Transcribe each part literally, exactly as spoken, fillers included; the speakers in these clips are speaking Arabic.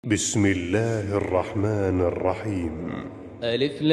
بسم الله الرحمن الرحيم. ألف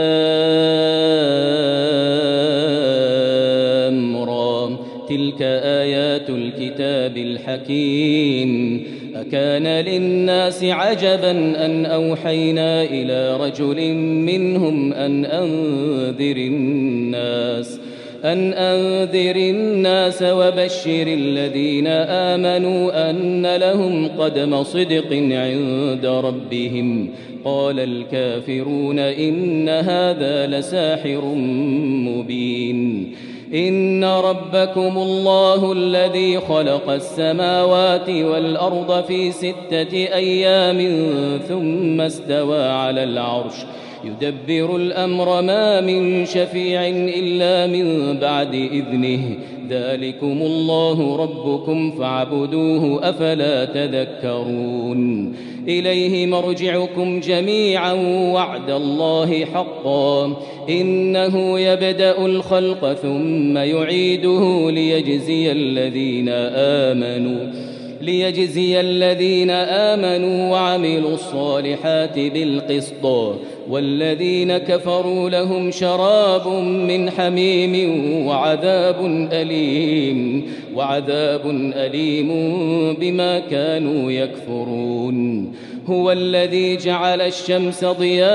لام را تلك آيات الكتاب الحكيم. أكان للناس عجبا أن أوحينا إلى رجل منهم أن أنذر الناس أن أنذر الناس وبشر الذين آمنوا أن لهم قدم صدق عند ربهم. قال الكافرون إن هذا لساحر مبين. إن ربكم الله الذي خلق السماوات والأرض في ستة أيام ثم استوى على العرش يدبر الأمر ما من شفيع إلا من بعد إذنه. ذلكم الله ربكم فاعبدوه أفلا تذكرون. إليه مرجعكم جميعا وعد الله حقا إنه يبدأ الخلق ثم يعيده ليجزي الذين آمنوا ليجزي الذين آمنوا وعملوا الصالحات بالقسط والذين كفروا لهم شراب من حميم وعذاب أليم وعذاب أليم بما كانوا يكفرون. هو الذي جعل الشمس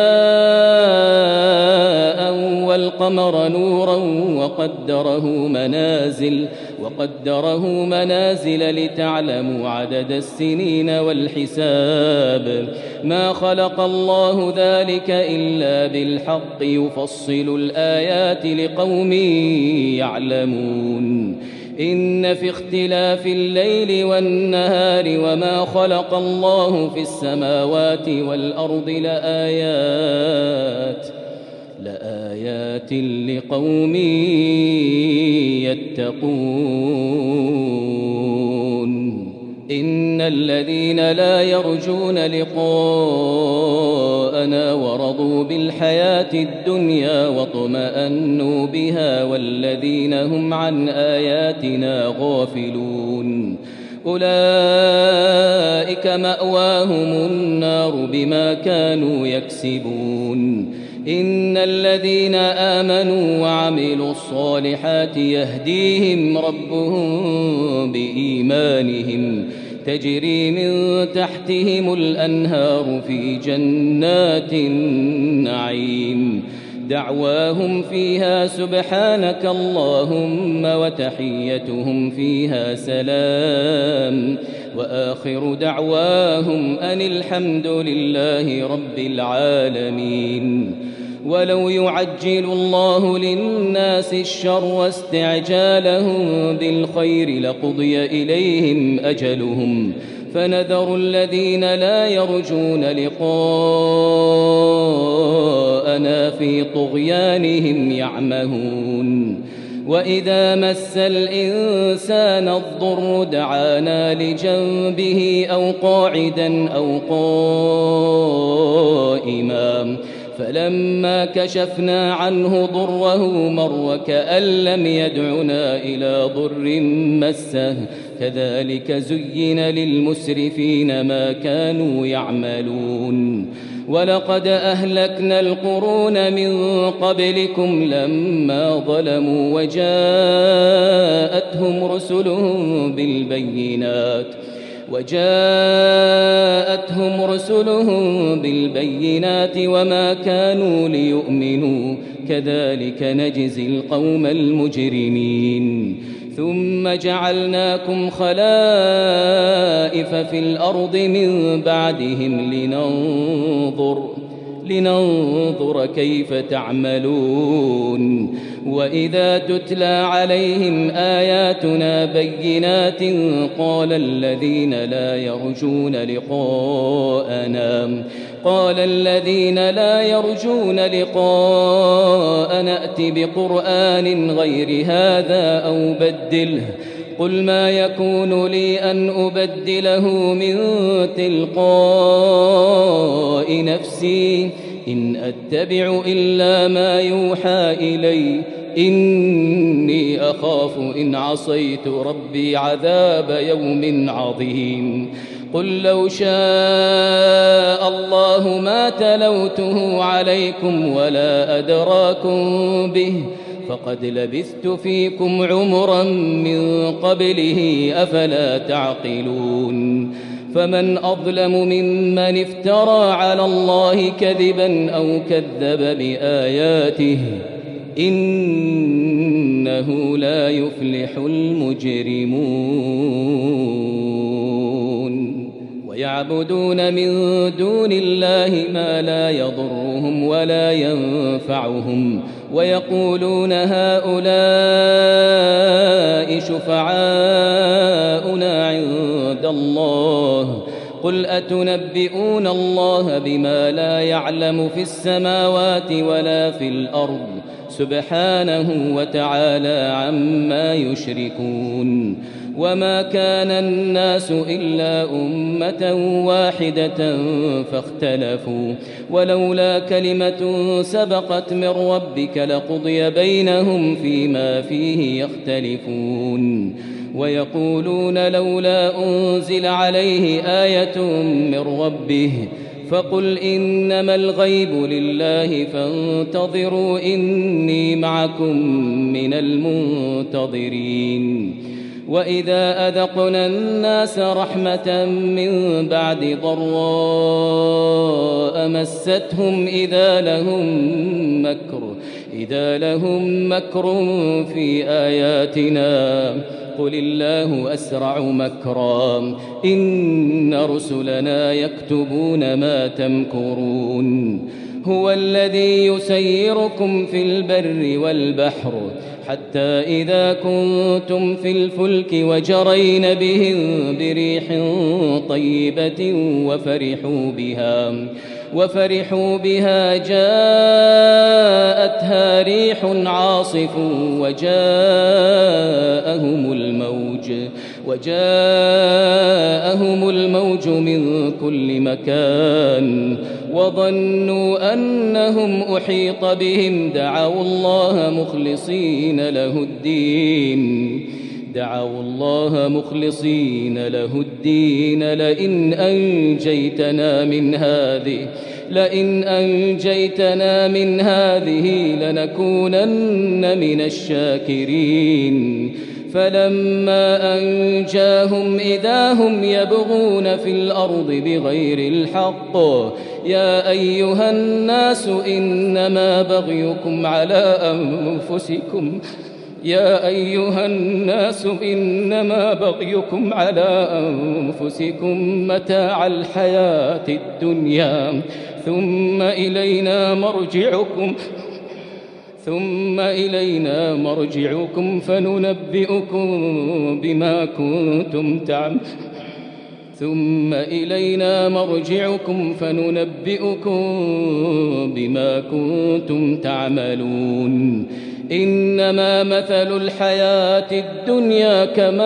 ضياء والقمر نورا وقدره منازل وقدره منازل لتعلموا عدد السنين والحساب. ما خلق الله ذلك إلا بالحق يفصل الآيات لقوم يعلمون. إن في اختلاف الليل والنهار وما خلق الله في السماوات والأرض لآيات لآيات لقوم يتقون. إن الذين لا يرجون لقاءنا ورضوا بالحياة الدنيا واطمأنوا بها والذين هم عن آياتنا غافلون أولئك مأواهم النار بما كانوا يكسبون. إن الذين آمنوا وعملوا الصالحات يهديهم ربهم بإيمانهم تجري من تحتهم الأنهار في جنات النعيم. دعواهم فيها سبحانك اللهم وتحيتهم فيها سلام وآخر دعواهم أن الحمد لله رب العالمين. ولو يعجل الله للناس الشر واستعجالهم بالخير لقضي إليهم أجلهم فنذر الذين لا يرجون لقاءنا في طغيانهم يعمهون. وإذا مس الإنسان الضر دعانا لجنبه أو قاعدا أو قائما فلما كشفنا عنه ضره مر وكأن لم يدعنا إلى ضر مسه كذلك زين للمسرفين ما كانوا يعملون. ولقد أهلكنا القرون من قبلكم لما ظلموا وجاءتهم رسلهم بالبينات وجاءتهم رسلهم بالبينات وما كانوا ليؤمنوا كذلك نجزي القوم المجرمين. ثم جعلناكم خلائف في الأرض من بعدهم لننظر لننظر كيف تعملون. وإذا تتلى عليهم آياتنا بينات قال الذين لا يرجون لقاءنا قال الذين لا يرجون لقاءنا ائت بقرآن غير هذا أو بدله قل ما يكون لي أن أبدله من تلقاء نفسي إن أتبع إلا ما يوحى إلي إني أخاف إن عصيت ربي عذاب يوم عظيم. قل لو شاء الله ما تلوته عليكم ولا أدراكم به فقد لبثت فيكم عمرا من قبله أفلا تعقلون فمن أظلم ممن افترى على الله كذبا أو كذب بآياته إنه لا يفلح المجرمون ويعبدون من دون الله ما لا يضرهم ولا ينفعهم ويقولون هؤلاء شفعاؤنا عند الله قل أتنبئون الله بما لا يعلم في السماوات ولا في الأرض سبحانه وتعالى عما يشركون وما كان الناس إلا أمة واحدة فاختلفوا ولولا كلمة سبقت من ربك لقضي بينهم فيما فيه يختلفون ويقولون لولا أنزل عليه آية من ربه فقل إنما الغيب لله فانتظروا إني معكم من المنتظرين وإذا أذقنا الناس رحمة من بعد ضراء مستهم إذا لهم مكر إذا لهم مكر في آياتنا قل الله أسرع مكرا إن رسلنا يكتبون ما تمكرون هو الذي يسيركم في البر والبحر حتى إذا كنتم في الفلك وجرين بهم بريح طيبة وفرحوا بها وفرحوا بها جاءتها ريح عاصف وجاءهم الموج وجاءهم الموج من كل مكان وظنوا أنهم أحيط بهم دعوا الله مخلصين له الدين دعوا الله مخلصين له الدين لئن أنجيتنا من هذه لئن أنجيتنا من هذه لنكونن من الشاكرين فلما أنجاهم إذا هم يبغون في الأرض بغير الحق يا أيها الناس إنما بغيكم على أنفسكم يا أيها الناس إنما بغيكم على أنفسكم متاع الحياة الدنيا ثم إلينا مرجعكم ثم إلينا مرجعكم فننبئكم بما كنتم تعملون ثم إلينا مرجعكم فننبئكم بما كنتم تعملون إنما مثل الحياة الدنيا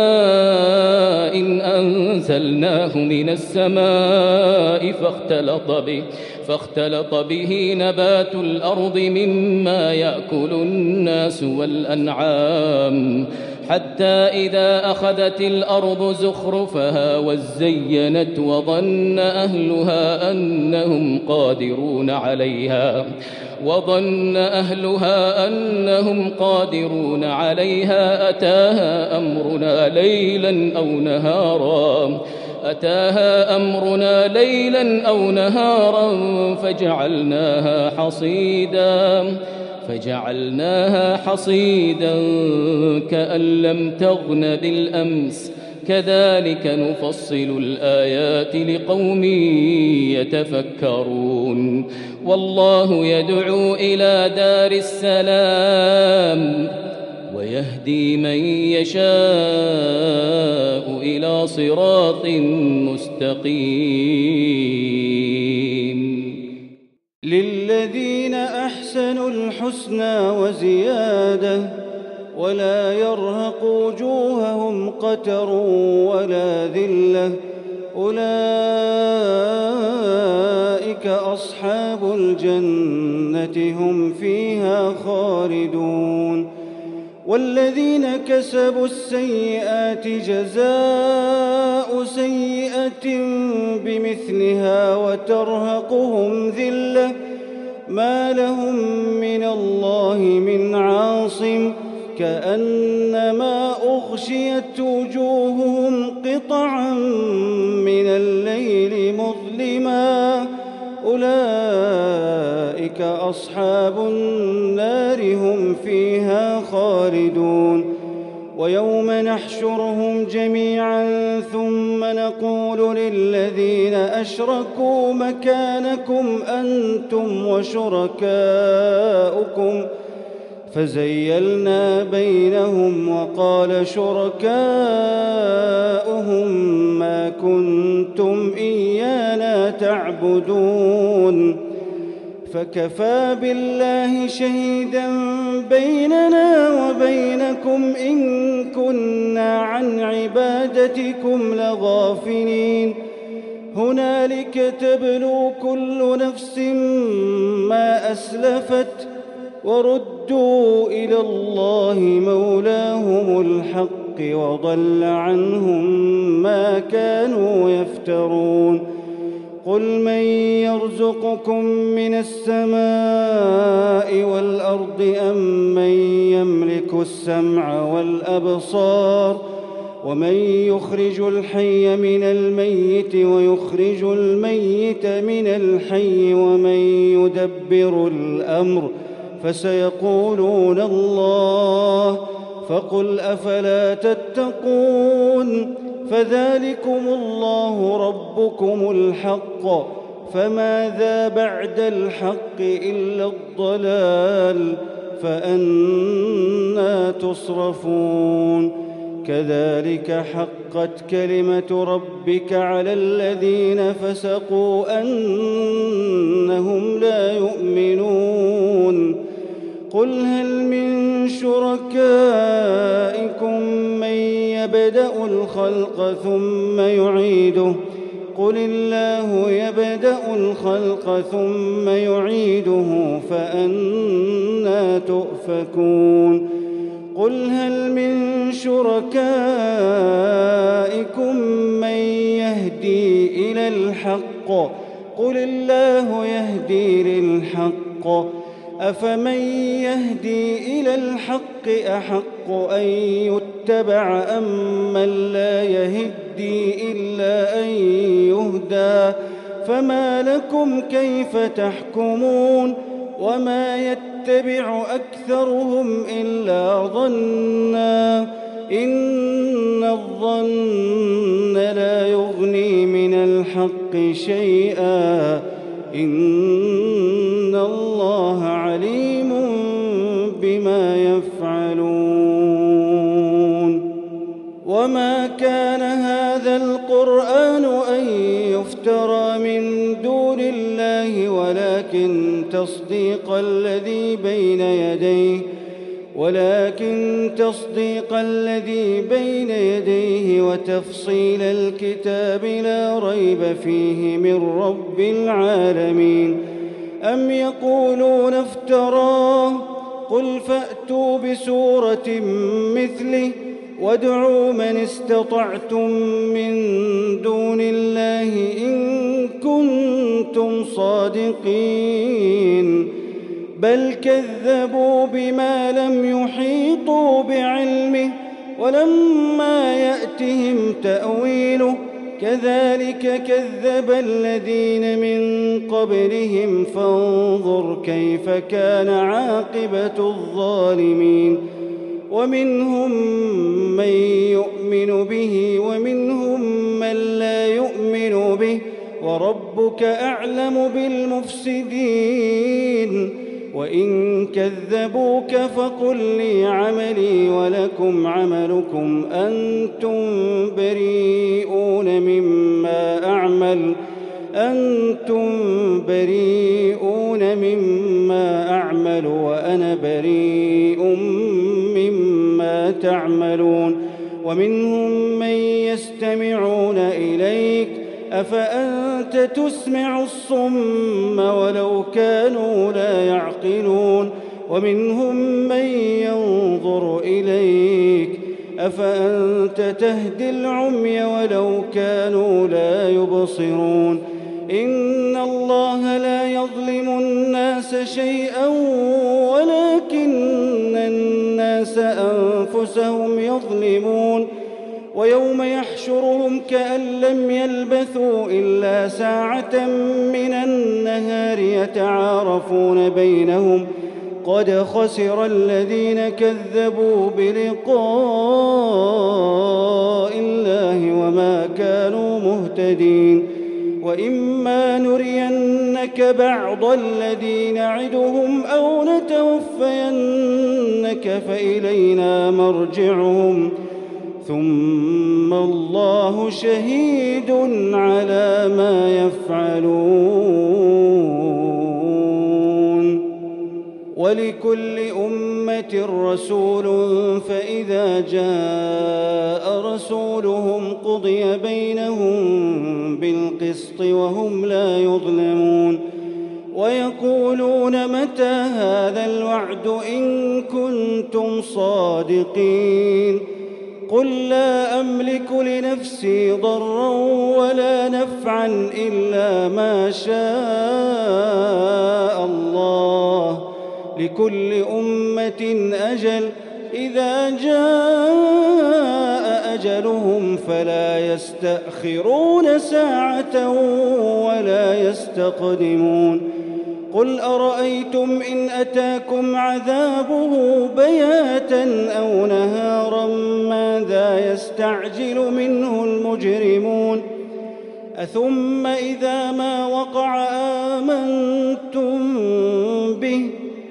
كماء إن أنزلناه من السماء فاختلط به فاختلط به نبات الأرض مما يأكل الناس والأنعام حتى إذا أخذت الأرض زخرفها وزينت وظن أهلها أنهم قادرون عليها وظن أهلها أنهم قادرون عليها أتاها أمرنا ليلا أو نهارا أتاها أمرنا ليلا أو نهارا فجعلناها حصيدا فجعلناها حصيدا كأن لم تغن بالأمس كذلك نفصل الآيات لقوم يتفكرون والله يدعو إلى دار السلام ويهدي من يشاء إلى صراط مستقيم للذين أحسنوا الحسنى وزيادة ولا يرهق وجوههم قتر ولا ذلة أولئك أصحاب الجنة هم فيها خالدون والذين كسبوا السيئات جزاء سيئة فئة بمثلها وترهقهم ذلة ما لهم من الله من عاصم كأنما أغشيت وجوههم قطعا من الليل مظلما أولئك أصحاب النار هم فيها خالدون ويوم نحشرهم جميعا ثم نقول للذين أشركوا مكانكم أنتم وشركاؤكم فزيلنا بينهم وقال شركاؤهم ما كنتم إيانا تعبدون فكفى بالله شهيدا بيننا وبينكم إن كنا عن عبادتكم لغافلين هنالك تبلو كل نفس ما أسلفت وردوا إلى الله مولاهم الحق وضل عنهم ما كانوا يفترون قل من يرزقكم من السماء والأرض أم من يملك السمع والأبصار ومن يخرج الحي من الميت ويخرج الميت من الحي ومن يدبر الأمر فسيقولون الله فقل أفلا تتقون فذلكم الله ربكم الحق فماذا بعد الحق إلا الضلال فأنى تصرفون كذلك حقت كلمة ربك على الذين فسقوا أنهم لا يؤمنون قل هل من شركائكم من يبدأ الخلق ثم يعيده قل الله يبدأ الخلق ثم يعيده فأنى تؤفكون قل هل من شركائكم من يهدي إلى الحق قل الله يهدي للحق أفمن يهدي إلى الحق أحق أن يتبع أم من لا يهدي إلا أن يهدى فما لكم كيف تحكمون وما يتبع أكثرهم إلا ظنا إن الظن لا يغني من الحق شيئا إن الله عليم بما يفعلون وما كان هذا القرآن أن يفترى من دون الله ولكن تصديق الذي بين يديه ولكن تصديق الذي بين يديه وتفصيل الكتاب لا ريب فيه من رب العالمين أم يقولون افتراه قل فأتوا بسورة مثله وادعوا من استطعتم من دون الله إن كنتم صادقين بل كذبوا بما لم يحيطوا بعلمه ولما يأتهم تأويله كذلك كذب الذين من قبلهم فانظر كيف كان عاقبة الظالمين ومنهم من يؤمن به ومنهم من لا يؤمن به وربك أعلم بالمفسدين وإن كذبوك فقل لي عملي ولكم عملكم أنتم بريئون مما أعمل أنتم بريئون مما أعمل وأنا بريء مما تعملون ومنهم من يستمعون إليك أفأنت تسمع الصم ولو كانوا لا يعقلون ومنهم من ينظر إليك أفأنت تهدي العمي ولو كانوا لا يبصرون إن الله لا يظلم الناس شيئا ولكن الناس أنفسهم يظلمون ويوم يحشرهم كأن لم يلبثوا إلا ساعة من النهار يتعارفون بينهم قد خسر الذين كذبوا بلقاء الله وما كانوا مهتدين وإما نرينك بعض الذي نعدهم أو نتوفينك فإلينا مرجعهم ثم الله شهيد على ما يفعلون ولكل أمة رسول فإذا جاء رسولهم قضي بينهم بالقسط وهم لا يظلمون ويقولون متى هذا الوعد إن كنتم صادقين قل لا أملك لنفسي ضرا ولا نفعا إلا ما شاء الله لكل أمة أجل إذا جاء أجلهم فلا يستأخرون ساعة ولا يستقدمون قل أرأيتم إن أتاكم عذابه بياتا أو نهارا ماذا يستعجل منه المجرمون أثم إذا ما وقع آمنتم به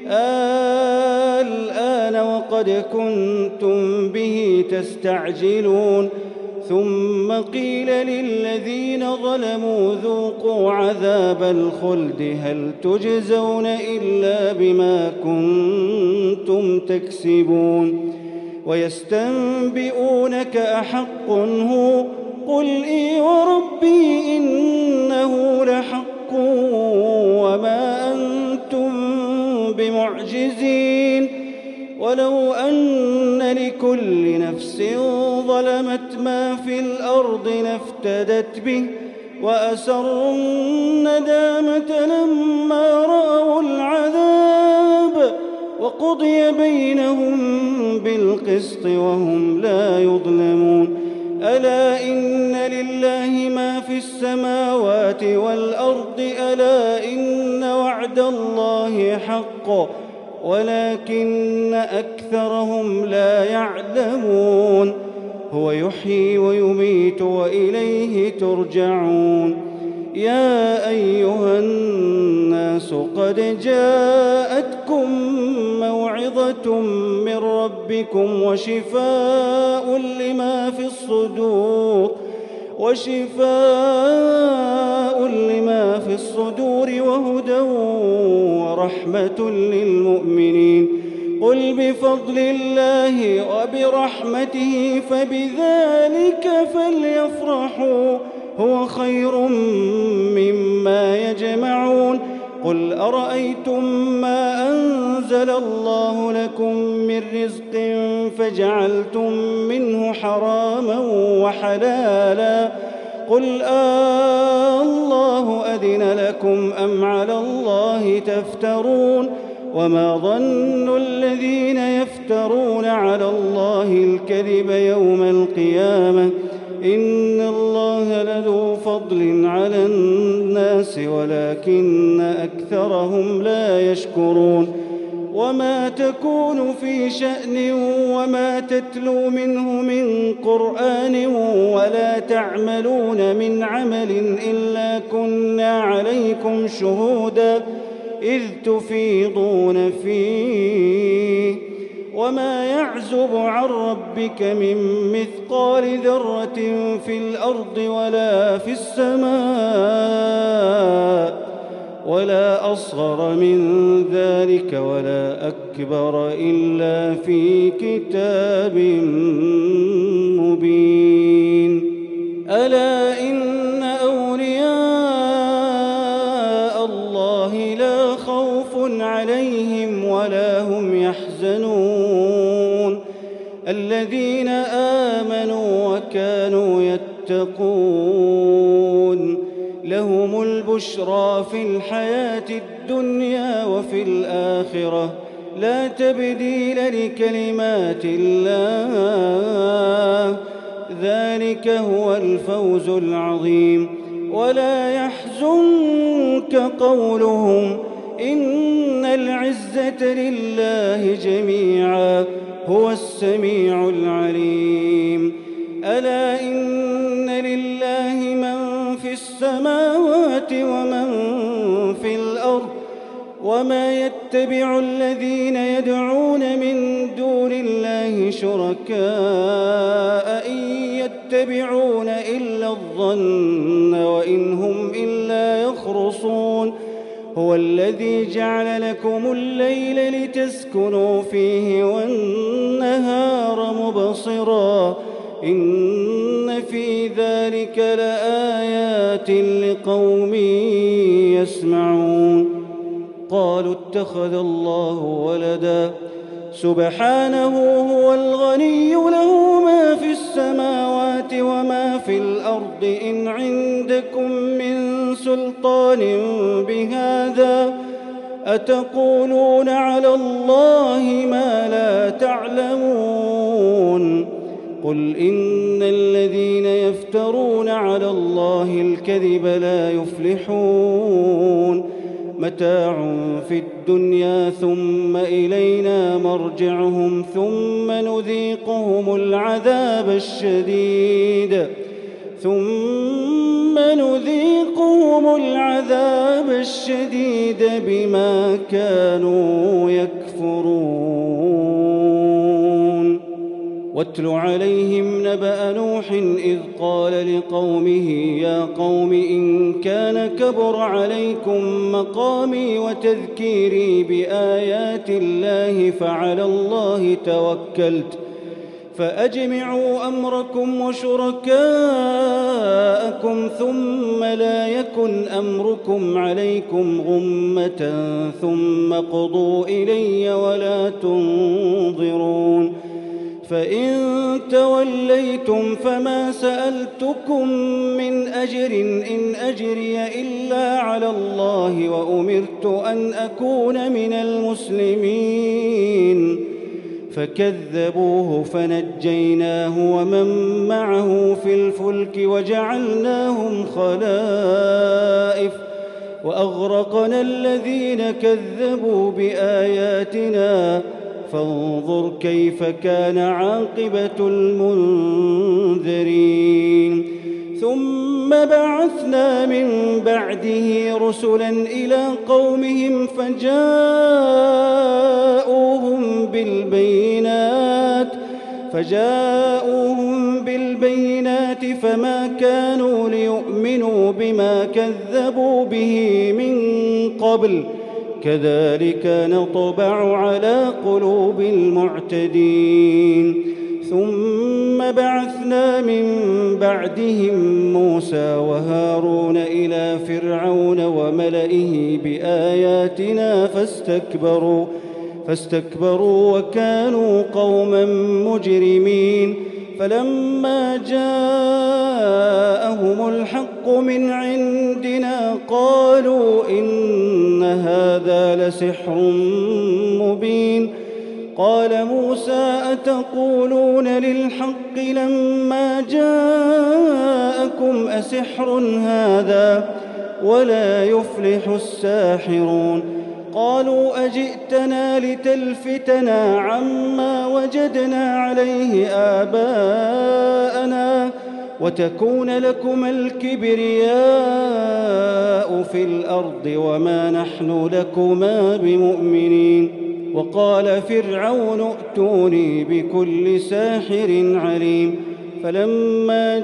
الآن وقد كنتم به تستعجلون ثم قيل للذين ظلموا ذوقوا عذاب الخلد هل تجزون إلا بما كنتم تكسبون ويستنبئونك أحق هو قل إي وربي إنه لحق وما أنتم بمعجزين ولو أن لكل نفس ظلمت ما في الأرض لافتدت به وأسروا الندامة لما رأوا العذاب وقضي بينهم بالقسط وهم لا يظلمون ألا إن لله ما في السماوات والأرض ألا إن وعد الله حق ولكن أكثرهم لا يعلمون هو يحيي ويميت وإليه ترجعون يا أيها الناس قد جاءتكم موعظة من ربكم وشفاء لما في الصدور وشفاء لما في الصدور وهدى ورحمة للمؤمنين قل بفضل الله وبرحمته فبذلك فليفرحوا هو خير مما يجمعون قل أرأيتم ما أنزل الله لكم من رزق فجعلتم منه حراما وحلالا قل آه الله أذن لكم أم على الله تفترون وما ظن الذين يفترون على الله الكذب يوم القيامة إن الله لذو فضل على الناس ولكن أكثرهم لا يشكرون وما تكون في شأن وما تتلو منه من قرآن ولا تعملون من عمل إلا كنا عليكم شهودا إذ تفيضون فيه وما يعزب عن ربك من مثقال ذرة في الأرض ولا في السماء ولا أصغر من ذلك ولا أكبر إلا في كتاب مبين ألا إن أولياء الله لا خوف عليهم ولا هم يحزنون الذين آمنوا وكانوا يتقون لهم البشرى في الحياة الدنيا وفي الآخرة لا تبديل لكلمات الله ذلك هو الفوز العظيم ولا يحزنك قولهم إن العزة لله جميعا هو السميع العليم ألا إن لله من في السماوات ومن في الأرض وما يتبع الذين يدعون من دون الله شركاء إن يتبعون إلا الظن وإن هم إلا يخرصون هو الذي جعل لكم الليل لتسكنوا فيه والنهار مبصرا إن في ذلك لآيات لقوم يسمعون قالوا اتخذ الله ولدا سبحانه هو الغني له ما في السماوات وما في الأرض إن عندكم من سلطان بهذا أتقولون على الله ما لا تعلمون قل إن الذين يفترون على الله الكذب لا يفلحون متاع في الدنيا ثم إلينا مرجعهم ثم نذيقهم العذاب الشديد ثم نذيقهم العذاب الشديد بما كانوا يكفرون واتل عليهم نبأ نوح إذ قال لقومه يا قوم إن كان كبر عليكم مقامي وتذكيري بآيات الله فعلى الله توكلت فأجمعوا أمركم وشركاءكم ثم لا يكن أمركم عليكم غمة ثم قضوا إلي ولا تنظرون فإن توليتم فما سألتكم من أجر إن أجري إلا على الله وأمرت أن أكون من المسلمين فكذبوه فنجيناه ومن معه في الفلك وجعلناهم خلائف وأغرقنا الذين كذبوا بآياتنا فانظر كيف كان عاقبة المنذرين ثم بعثنا من بعده رسلا إلى قومهم فجاءوهم بالبينات فجاءوهم بالبينات فما كانوا ليؤمنوا بما كذبوا به من قبل كذلك نطبع على قلوب المعتدين ثم بعثنا من بعدهم موسى وهارون إلى فرعون وملئه بآياتنا فاستكبروا فاستكبروا وكانوا قوما مجرمين فلما جاءهم الحق من عندنا قالوا إن هذا لسحر مبين قال موسى أتقولون للحق لما جاءكم أسحر هذا ولا يفلح الساحرون قالوا أجئتنا لتلفتنا عما وجدنا عليه آباءنا وتكون لكما الكبرياء في الأرض وما نحن لكما بمؤمنين وقال فرعون ائتوني بكل ساحر عليم فلما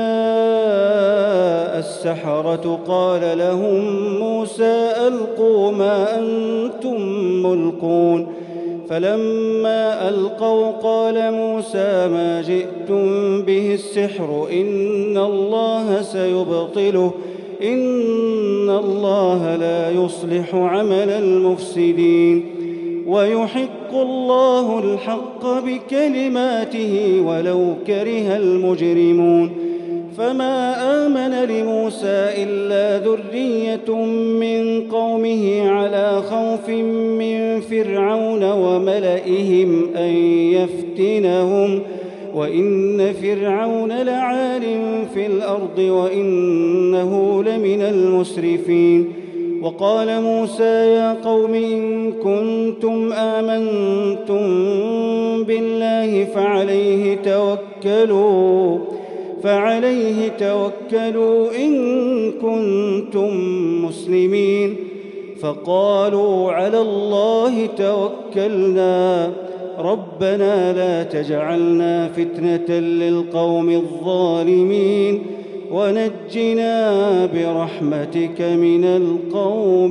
جاء السحرة قال لهم موسى ألقوا ما أنتم ملقون فلما ألقوا قال موسى ما جئتم به السحر إن الله سيبطله إن الله لا يصلح عمل المفسدين ويحق الله الحق بكلماته ولو كره المجرمون فما آمن لموسى إلا ذرية من قومه على خوف من فرعون وملئهم أن يفتنهم وإن فرعون لعال في الأرض وإنه لمن المسرفين وقال موسى يا قوم إن كنتم آمنتم بالله فعليه توكلوا فعليه توكلوا إن كنتم مسلمين فقالوا على الله توكلنا ربنا لا تجعلنا فتنة للقوم الظالمين ونجنا برحمتك من القوم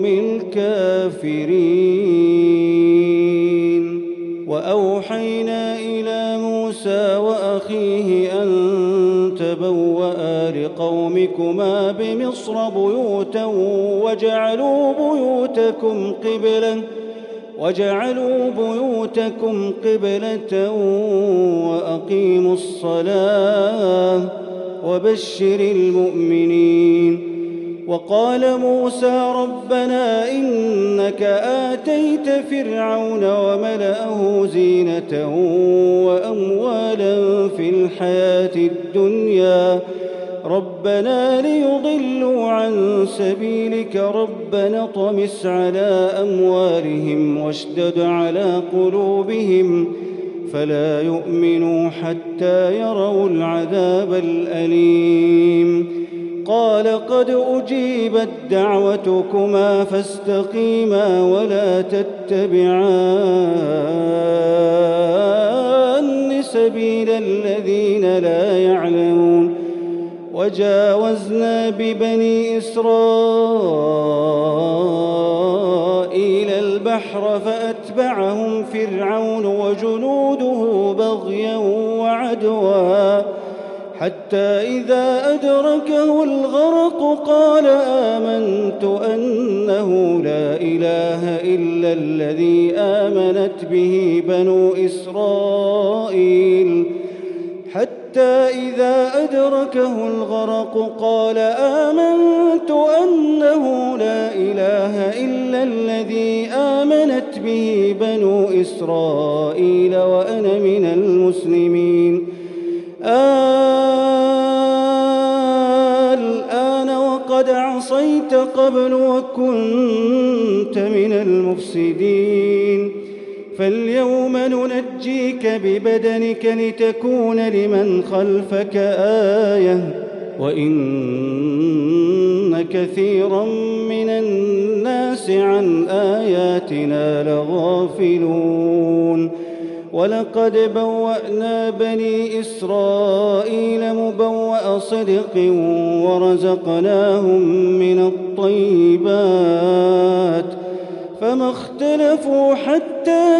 الكافرين وأوحينا إلى موسى وأخيه أن تبوأ لقومكما بمصر بيوتا وجعلوا بيوتكم قبلة وجعلوا بيوتكم قبلة وأقيموا الصلاة وبشر المؤمنين وقال موسى ربنا إنك آتيت فرعون وملأه زينة وأموالا في الحياة الدنيا ربنا ليضلوا عن سبيلك ربنا اطمس على أموالهم واشدد على قلوبهم فلا يؤمنوا حتى يروا العذاب الأليم قال قد أجيبت دعوتكما فاستقيما ولا تتبعان سبيل الذين لا يعلمون وجاوزنا ببني إسرائيل البحر فأتبعهم فرعون وجنوده بغيا وعدوا حتى إذا أدركه الغرق قال آمنت أنه لا إله إلا الذي آمنت به بنو إسرائيل حتى إذا أدركه الغرق قال آمنت أنه لا إله إلا الذي آمنت به بنو إسرائيل وأنا من المسلمين الآن وقد عصيت قبل وكنت من المفسدين فاليوم ننجيك ببدنك لتكون لمن خلفك آية وإن كثيرا من الناس عن آياتنا لغافلون ولقد بوأنا بني إسرائيل مبوأ صدق ورزقناهم من الطيبات فما اختلفوا حتى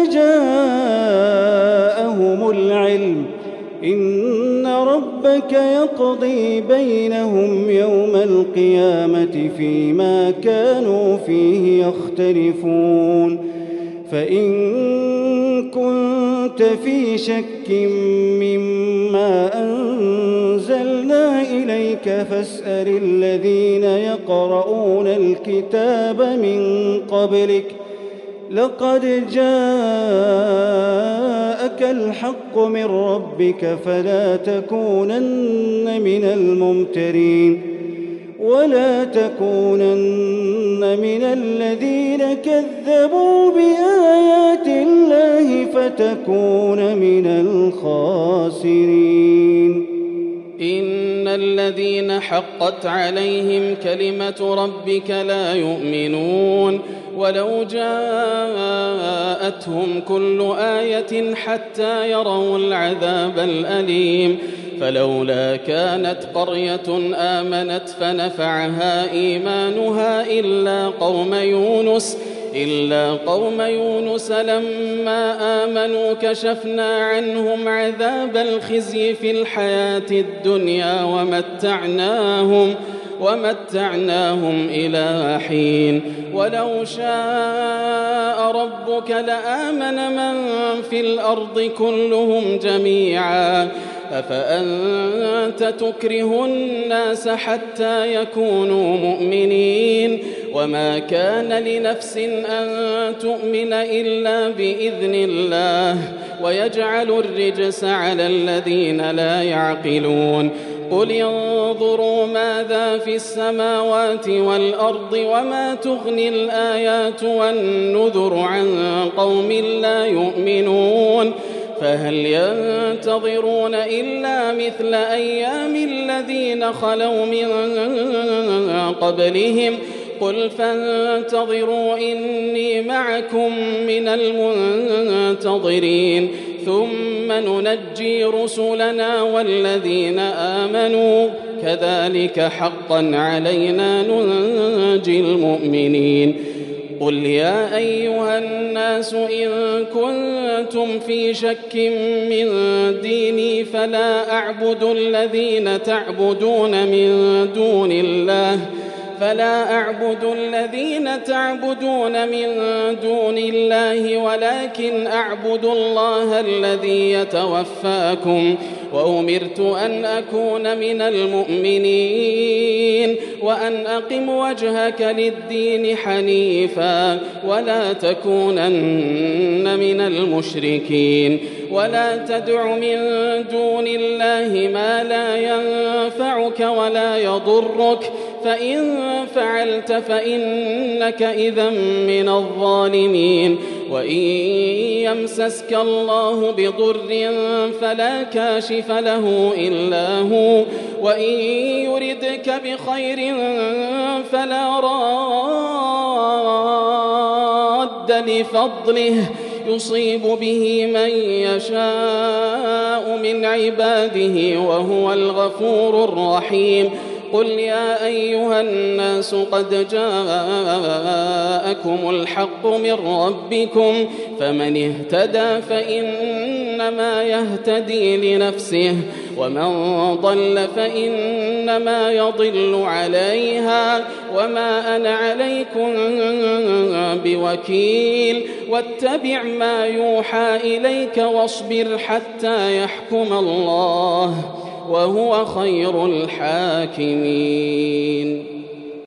جاءهم العلم إن ربك يقضي بينهم يوم القيامة فيما كانوا فيه يختلفون فإن كنت في شك مما أنزلنا إليك فاسأل الذين يقرؤون الكتاب من قبلك لقد جاءك الحق من ربك فلا تكونن من الممترين ولا تكونن من الذين كذبوا بآيات الله فتكون من الخاسرين إن الذين حقت عليهم كلمة ربك لا يؤمنون ولو جاءتهم كل آية حتى يروا العذاب الأليم فلولا كانت قرية آمنت فنفعها إيمانها إلا قوم يونس إلا قوم يونس لما آمنوا كشفنا عنهم عذاب الخزي في الحياة الدنيا ومتعناهم ومتعناهم إلى حين ولو شاء ربك لآمن من في الأرض كلهم جميعا أفأنت تكره الناس حتى يكونوا مؤمنين وما كان لنفس أن تؤمن إلا بإذن الله ويجعل الرجس على الذين لا يعقلون قل انظروا ماذا في السماوات والأرض وما تغني الآيات والنذر عن قوم لا يؤمنون فهل ينتظرون إلا مثل أيام الذين خلوا من قبلهم قل فانتظروا إني معكم من المنتظرين ثم ننجي رسلنا والذين آمنوا كذلك حقا علينا ننجي المؤمنين قل يا أيها الناس إن كنتم في شك من ديني فلا أعبد الذين تعبدون من دون الله فلا أعبد الذين تعبدون من دون الله ولكن أعبد الله الذي يتوفاكم وأمرت أن أكون من المؤمنين وأن أقم وجهك للدين حنيفا ولا تكونن من المشركين ولا تدع من دون الله ما لا ينفعك ولا يضرك فإن فعلت فإنك إذا من الظالمين وإن يمسسك الله بضر فلا كاشف له إلا هو وإن يردك بخير فلا راد لفضله يصيب به من يشاء من عباده وهو الغفور الرحيم قل يا أيها الناس قد جاءكم الحق من ربكم فمن اهتدى فإنما يهتدي لنفسه ومن ضل فإنما يضل عليها وما أنا عليكم بوكيل واتبع ما يوحى إليك واصبر حتى يحكم الله وهو خير الحاكمين.